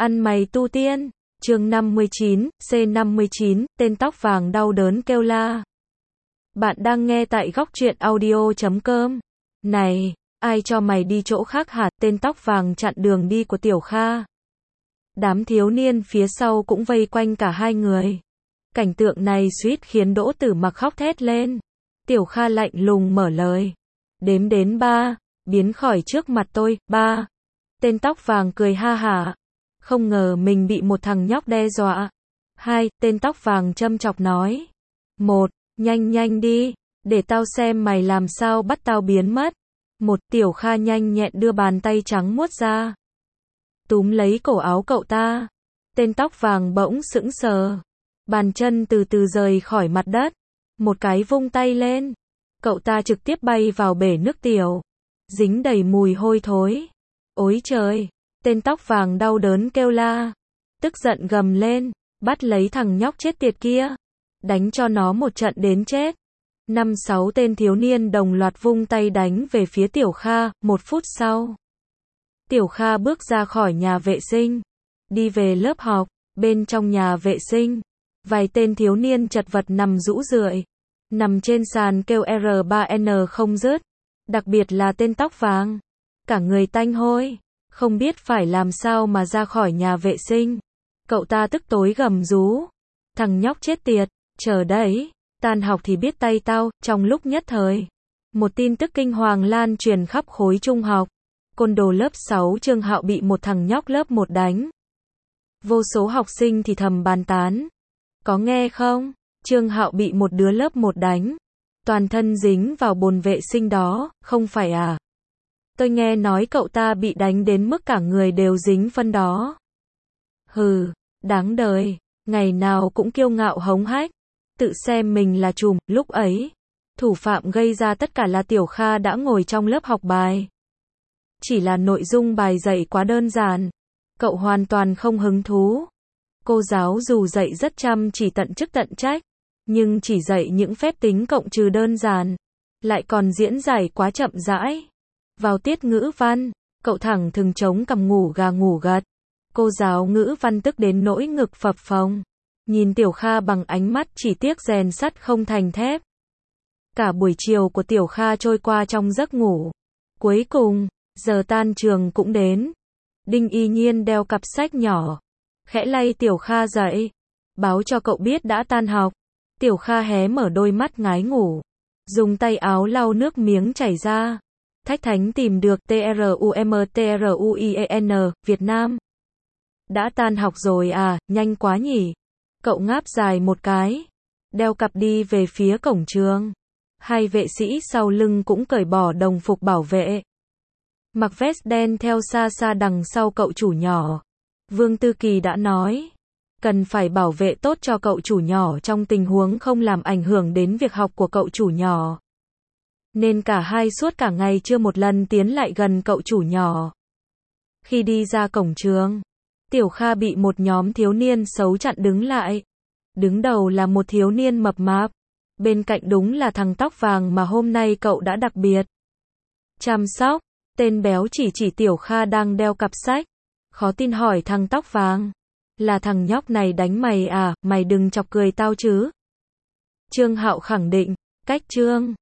Ăn mày tu tiên. Chương 59, C59, tên tóc vàng đau đớn kêu la. Bạn đang nghe tại góc truyện audio.com. Này, ai cho mày đi chỗ khác hả? Tên tóc vàng chặn đường đi của Tiểu Kha. Đám thiếu niên phía sau cũng vây quanh cả hai người. Cảnh tượng này suýt khiến Đỗ Tử Mặc khóc thét lên. Tiểu Kha lạnh lùng mở lời. Đếm đến 3, biến khỏi trước mặt tôi. 3. Tên tóc vàng cười ha hả. Không ngờ mình bị một thằng nhóc đe dọa. 2. Tên tóc vàng châm chọc nói. 1. Nhanh nhanh đi, để tao xem mày làm sao bắt tao biến mất. 1. Tiểu Kha nhanh nhẹn đưa bàn tay trắng muốt ra, túm lấy cổ áo cậu ta. Tên tóc vàng bỗng sững sờ. Bàn chân từ từ rời khỏi mặt đất. Một cái vung tay lên. Cậu ta trực tiếp bay vào bể nước tiểu, dính đầy mùi hôi thối. Ôi trời! Tên tóc vàng đau đớn kêu la. Tức giận gầm lên. Bắt lấy thằng nhóc chết tiệt kia. Đánh cho nó một trận đến chết. 5-6 tên thiếu niên đồng loạt vung tay đánh về phía Tiểu Kha. 1 phút sau, Tiểu Kha bước ra khỏi nhà vệ sinh, đi về lớp học. Bên trong nhà vệ sinh, vài tên thiếu niên chật vật nằm rũ rượi, nằm trên sàn kêu R3N không dứt. Đặc biệt là tên tóc vàng, cả người tanh hôi, không biết phải làm sao mà ra khỏi nhà vệ sinh. Cậu ta tức tối gầm rú. Thằng nhóc chết tiệt, chờ đấy, tan học thì biết tay tao. Trong lúc nhất thời, một tin tức kinh hoàng lan truyền khắp khối trung học. Côn đồ lớp 6 Trương Hạo bị một thằng nhóc lớp 1 đánh. Vô số học sinh thì thầm bàn tán. Có nghe không? Trương Hạo bị một đứa lớp 1 đánh. Toàn thân dính vào bồn vệ sinh đó, không phải à? Tôi nghe nói cậu ta bị đánh đến mức cả người đều dính phân đó. Hừ, đáng đời, ngày nào cũng kiêu ngạo hống hách, tự xem mình là trùm. Lúc ấy, thủ phạm gây ra tất cả là Tiểu Kha đã ngồi trong lớp học bài. Chỉ là nội dung bài dạy quá đơn giản, cậu hoàn toàn không hứng thú. Cô giáo dù dạy rất chăm chỉ tận chức tận trách, nhưng chỉ dạy những phép tính cộng trừ đơn giản, lại còn diễn giải quá chậm rãi. Vào tiết ngữ văn, cậu thẳng thừng chống cằm ngủ gà ngủ gật. Cô giáo ngữ văn tức đến nỗi ngực phập phồng, nhìn Tiểu Kha bằng ánh mắt chỉ tiếc rèn sắt không thành thép. Cả buổi chiều của Tiểu Kha trôi qua trong giấc ngủ. Cuối cùng, giờ tan trường cũng đến. Đinh Y Nhiên đeo cặp sách nhỏ, khẽ lay Tiểu Kha dậy, báo cho cậu biết đã tan học. Tiểu Kha hé mở đôi mắt ngái ngủ, dùng tay áo lau nước miếng chảy ra. Thách Thánh tìm được TRUMTRUIEN, Việt Nam. Đã tan học rồi à, nhanh quá nhỉ. Cậu ngáp dài một cái, đeo cặp đi về phía cổng trường. Hai vệ sĩ sau lưng cũng cởi bỏ đồng phục bảo vệ, mặc vest đen theo xa xa đằng sau cậu chủ nhỏ. Vương Tư Kỳ đã nói, cần phải bảo vệ tốt cho cậu chủ nhỏ trong tình huống không làm ảnh hưởng đến việc học của cậu chủ nhỏ. Nên cả hai suốt cả ngày chưa một lần tiến lại gần cậu chủ nhỏ. Khi đi ra cổng trường, Tiểu Kha bị một nhóm thiếu niên xấu chặn đứng lại. Đứng đầu là một thiếu niên mập mạp, bên cạnh đúng là thằng tóc vàng mà hôm nay cậu đã đặc biệt chăm sóc. Tên béo chỉ Tiểu Kha đang đeo cặp sách, khó tin hỏi thằng tóc vàng, là thằng nhóc này đánh mày à, mày đừng chọc cười tao chứ. Trương Hạo khẳng định, cách Trương